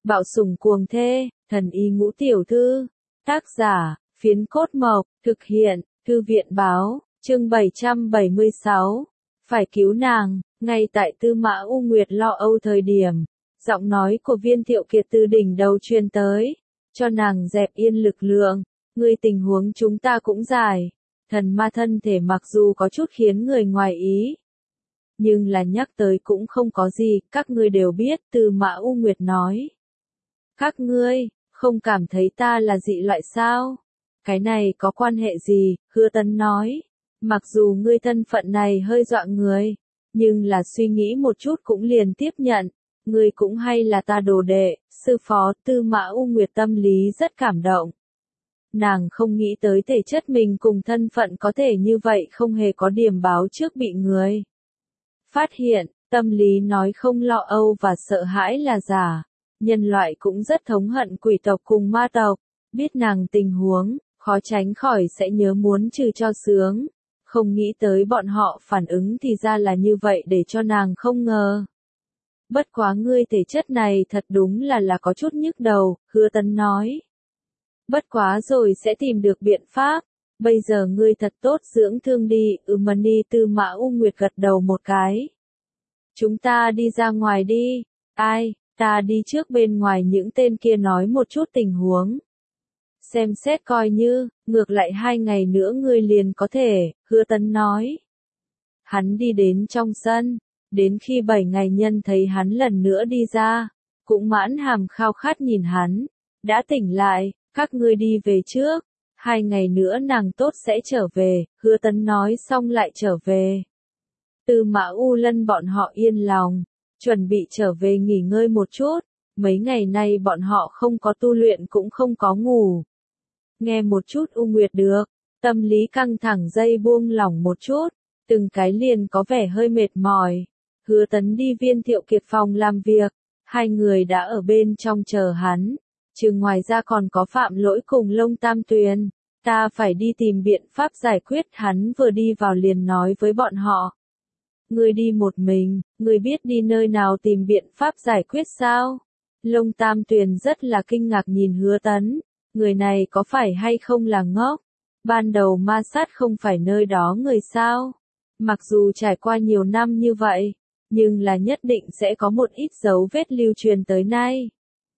Bạo sủng cuồng thê, thần y ngũ tiểu thư. Tác giả, Phiến Cốt Mộc, thực hiện, Thư viện báo, chương 776. Phải cứu nàng, ngay tại Tư Mã U Nguyệt lo âu thời điểm, giọng nói của Viên Thiệu Kiệt từ đỉnh đầu truyền tới, cho nàng dẹp yên lực lượng, ngươi tình huống chúng ta cũng giải. Thần ma thân thể mặc dù có chút khiến người ngoài ý, nhưng là nhắc tới cũng không có gì, các ngươi đều biết, Tư Mã U Nguyệt nói. Các ngươi, không cảm thấy ta là dị loại sao? Cái này có quan hệ gì? Hứa Tấn nói. Mặc dù ngươi thân phận này hơi dọa người, nhưng là suy nghĩ một chút cũng liền tiếp nhận. Ngươi cũng hay là ta đồ đệ, sư phó. Tư Mã U Nguyệt tâm lý rất cảm động. Nàng không nghĩ tới thể chất mình cùng thân phận có thể như vậy, không hề có điểm báo trước bị người phát hiện. Tâm lý nói không lo âu và sợ hãi là giả. Nhân loại cũng rất thống hận quỷ tộc cùng ma tộc, biết nàng tình huống, khó tránh khỏi sẽ nhớ muốn trừ cho sướng. Không nghĩ tới bọn họ phản ứng thì ra là như vậy, để cho nàng không ngờ. Bất quá ngươi thể chất này thật đúng là có chút nhức đầu, Hứa Tấn nói. Bất quá rồi sẽ tìm được biện pháp, bây giờ ngươi thật tốt dưỡng thương đi. Mani. Tư Mã U Nguyệt gật đầu một cái. Chúng ta đi ra ngoài đi. Ai? Ta đi trước, bên ngoài những tên kia nói một chút tình huống. Xem xét coi như, ngược lại 2 ngày nữa ngươi liền có thể, Hứa Tấn nói. Hắn đi đến trong sân, đến khi 7 ngày nhân thấy hắn lần nữa đi ra, cũng mãn hàm khao khát nhìn hắn. Đã tỉnh lại, các ngươi đi về trước, 2 ngày nữa nàng tốt sẽ trở về, Hứa Tấn nói xong lại trở về. Tư Mã U Lân bọn họ yên lòng, chuẩn bị trở về nghỉ ngơi một chút, mấy ngày nay bọn họ không có tu luyện cũng không có ngủ. Nghe một chút U Nguyệt được, tâm lý căng thẳng dây buông lỏng một chút, từng cái liền có vẻ hơi mệt mỏi. Hứa Tấn đi Viên Thiệu Kiệt phòng làm việc, 2 người đã ở bên trong chờ hắn, trừ ngoài ra còn có Phạm Lỗi cùng Lông Tam Tuyền. Ta phải đi tìm biện pháp giải quyết. Hắn vừa đi vào liền nói với bọn họ. Ngươi đi một mình, ngươi biết đi nơi nào tìm biện pháp giải quyết sao? Lông Tam Tuyền rất là kinh ngạc nhìn Hứa Tấn, người này có phải hay không là ngốc? Ban đầu ma sát không phải nơi đó người sao? Mặc dù trải qua nhiều năm như vậy, nhưng là nhất định sẽ có một ít dấu vết lưu truyền tới nay.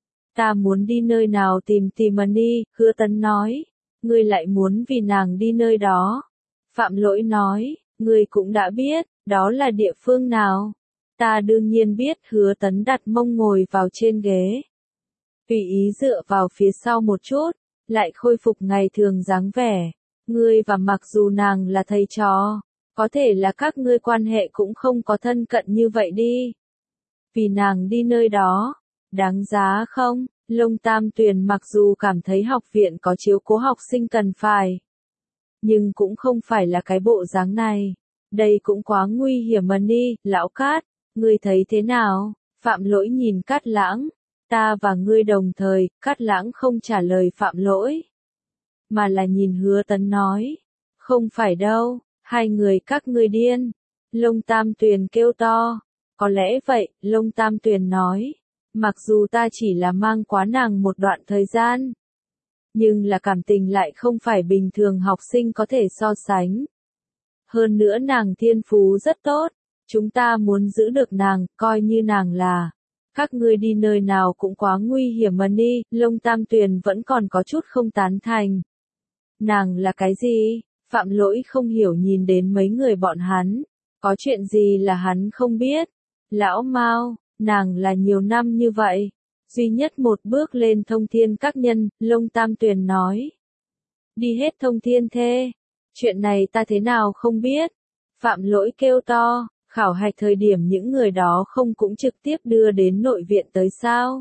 Ta muốn đi nơi nào tìm Mani, Hứa Tấn nói. Ngươi lại muốn vì nàng đi nơi đó? Phạm Lỗi nói, ngươi cũng đã biết, đó là địa phương nào? Ta đương nhiên biết. Hứa Tấn đặt mông ngồi vào trên ghế, tùy ý dựa vào phía sau một chút, lại khôi phục ngày thường dáng vẻ. Ngươi và mặc dù nàng là thầy trò, có thể là các ngươi quan hệ cũng không có thân cận như vậy đi. Vì nàng đi nơi đó, đáng giá không? Lông Tam Tuyền mặc dù cảm thấy học viện có chiếu cố học sinh cần phải, nhưng cũng không phải là cái bộ dáng này. Đây cũng quá nguy hiểm mà đi. Lão Cát, ngươi thấy thế nào? Phạm Lỗi nhìn Cát Lãng. Ta và ngươi đồng thời. Cát Lãng không trả lời Phạm Lỗi, mà là nhìn Hứa Tấn nói. Không phải đâu, 2 người các ngươi điên. Lông Tam Tuyền kêu to. Có lẽ vậy, Lông Tam Tuyền nói. Mặc dù ta chỉ là mang quá nàng một đoạn thời gian, nhưng là cảm tình lại không phải bình thường học sinh có thể so sánh. Hơn nữa nàng thiên phú rất tốt, chúng ta muốn giữ được nàng, coi như nàng là. Các ngươi đi nơi nào cũng quá nguy hiểm mà đi. Lông Tam Tuyền vẫn còn có chút không tán thành. Nàng là cái gì? Phạm Lỗi không hiểu nhìn đến mấy người bọn hắn. Có chuyện gì là hắn không biết? Lão Mao, nàng là nhiều năm như vậy, duy nhất một bước lên thông thiên các nhân. Lông Tam Tuyền nói. Đi hết thông thiên thê. Chuyện này ta thế nào không biết? Phạm Lỗi kêu to. Khảo hạch thời điểm những người đó không cũng trực tiếp đưa đến nội viện tới sao?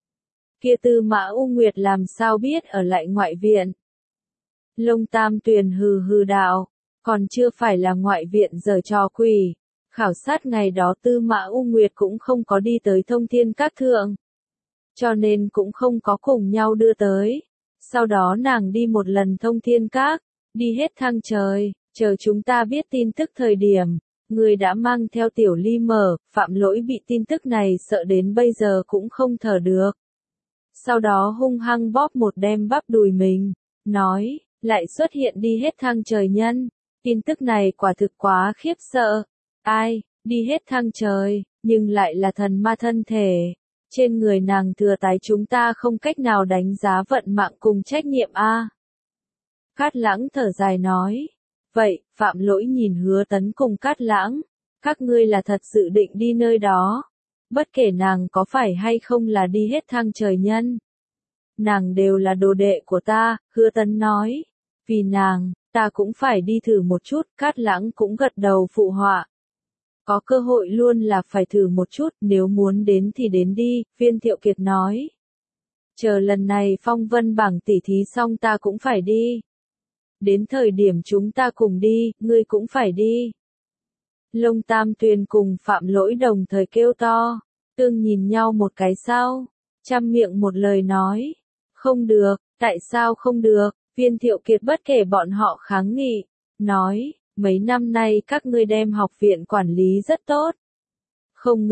Kia Tư Mã U Nguyệt làm sao biết ở lại ngoại viện? Lông Tam Tuyền hừ hừ đạo. Còn chưa phải là ngoại viện giở trò quỷ. Khảo sát ngày đó Tư Mã U Nguyệt cũng không có đi tới thông thiên các thượng, cho nên cũng không có cùng nhau đưa tới. Sau đó nàng đi một lần thông thiên các, đi hết thang trời, chờ chúng ta biết tin tức thời điểm, người đã mang theo Tiểu Ly mở. Phạm Lỗi bị tin tức này sợ đến bây giờ cũng không thở được. sau đó hung hăng bóp một đem bắp đùi mình, nói, lại xuất hiện đi hết thang trời nhân. Tin tức này quả thực quá khiếp sợ. Ai, đi hết thang trời, nhưng lại là thần ma thân thể. Trên người nàng thừa tái chúng ta không cách nào đánh giá vận mạng cùng trách nhiệm a. Cát Lãng thở dài nói. Vậy, Phạm Lỗi nhìn Hứa Tấn cùng Cát Lãng. Các ngươi là thật sự định đi nơi đó. Bất kể nàng có phải hay không là đi hết thang trời nhân. Nàng đều là đồ đệ của ta, Hứa Tấn nói. Vì nàng, ta cũng phải đi thử một chút, Cát Lãng cũng gật đầu phụ họa. Có cơ hội luôn là phải thử một chút, nếu muốn đến thì đến đi, Viên Thiệu Kiệt nói. Chờ lần này phong vân bảng tỉ thí xong ta cũng phải đi. Đến thời điểm chúng ta cùng đi, ngươi cũng phải đi. Lông Tam Tuyền cùng Phạm Lỗi đồng thời kêu to, tương nhìn nhau một cái sau, chăm miệng một lời nói. Không được, tại sao không được, Viên Thiệu Kiệt bất kể bọn họ kháng nghị, nói, mấy năm nay các ngươi đem học viện quản lý rất tốt. Không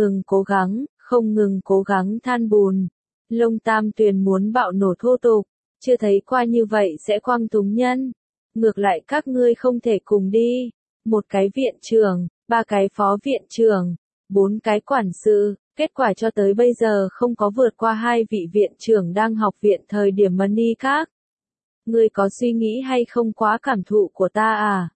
ngừng cố gắng than bùn. Lông Tam Tuyền muốn bạo nổ thô tục, chưa thấy qua như vậy sẽ quang túng nhân. Ngược lại các ngươi không thể cùng đi. Một cái viện trưởng, 3 cái phó viện trưởng, 4 cái quản sự, kết quả cho tới bây giờ không có vượt qua 2 vị viện trưởng đang học viện thời điểm Money khác. Ngươi có suy nghĩ hay không quá cảm thụ của ta à?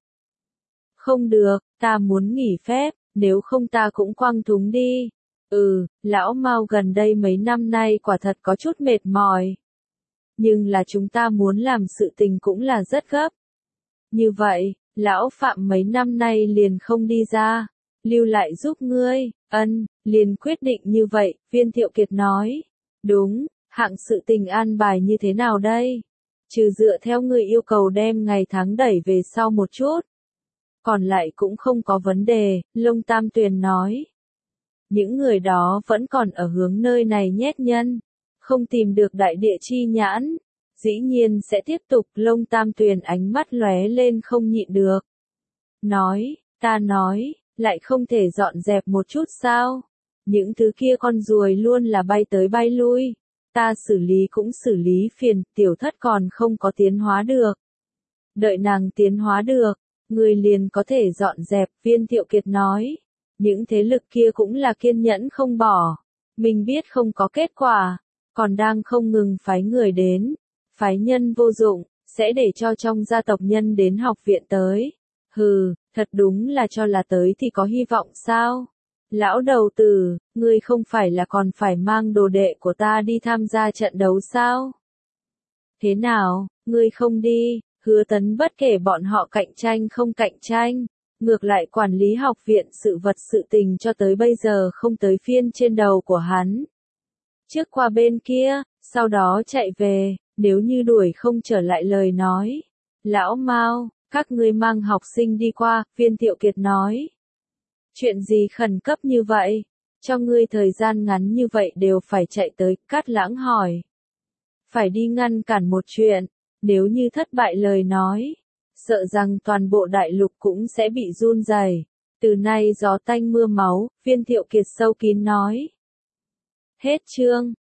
Không được, ta muốn nghỉ phép, nếu không ta cũng quang túng đi. Lão Mao gần đây mấy năm nay quả thật có chút mệt mỏi. Nhưng là chúng ta muốn làm sự tình cũng là rất gấp. Như vậy, lão Phạm mấy năm nay liền không đi ra, lưu lại giúp ngươi, liền quyết định như vậy, Viên Thiệu Kiệt nói. Đúng, hạng sự tình an bài như thế nào đây? Trừ dựa theo ngươi yêu cầu đem ngày tháng đẩy về sau một chút. Còn lại cũng không có vấn đề, Lông Tam Tuyền nói. Những người đó vẫn còn ở hướng nơi này nhét nhân, không tìm được đại địa chi nhãn. Dĩ nhiên sẽ tiếp tục, Lông Tam Tuyền ánh mắt lóe lên không nhịn được. Ta nói, lại không thể dọn dẹp một chút sao? Những thứ kia con ruồi luôn là bay tới bay lui. Ta xử lý cũng xử lý phiền, tiểu thất còn không có tiến hóa được. Đợi nàng tiến hóa được, người liền có thể dọn dẹp, Viên Thiệu Kiệt nói. Những thế lực kia cũng là kiên nhẫn không bỏ. Mình biết không có kết quả, còn đang không ngừng phái người đến. Phái nhân vô dụng, sẽ để cho trong gia tộc nhân đến học viện tới. Hừ, thật đúng là cho là tới thì có hy vọng sao? Lão đầu tử, ngươi không phải là còn phải mang đồ đệ của ta đi tham gia trận đấu sao? Thế nào, ngươi không đi, Hứa Tấn bất kể bọn họ cạnh tranh không cạnh tranh. Ngược lại quản lý học viện sự vật sự tình cho tới bây giờ không tới phiên trên đầu của hắn. Trước qua bên kia, sau đó chạy về, nếu như đuổi không trở lại lời nói. Lão Mao, các ngươi mang học sinh đi qua, Viên Thiệu Kiệt nói. Chuyện gì khẩn cấp như vậy? Cho ngươi thời gian ngắn như vậy đều phải chạy tới, Cát Lãng hỏi. Phải đi ngăn cản một chuyện, nếu như thất bại lời nói. Sợ rằng toàn bộ đại lục cũng sẽ bị run rẩy. Từ nay gió tanh mưa máu, Viên Thiệu Kiệt sâu kín nói. Hết chương.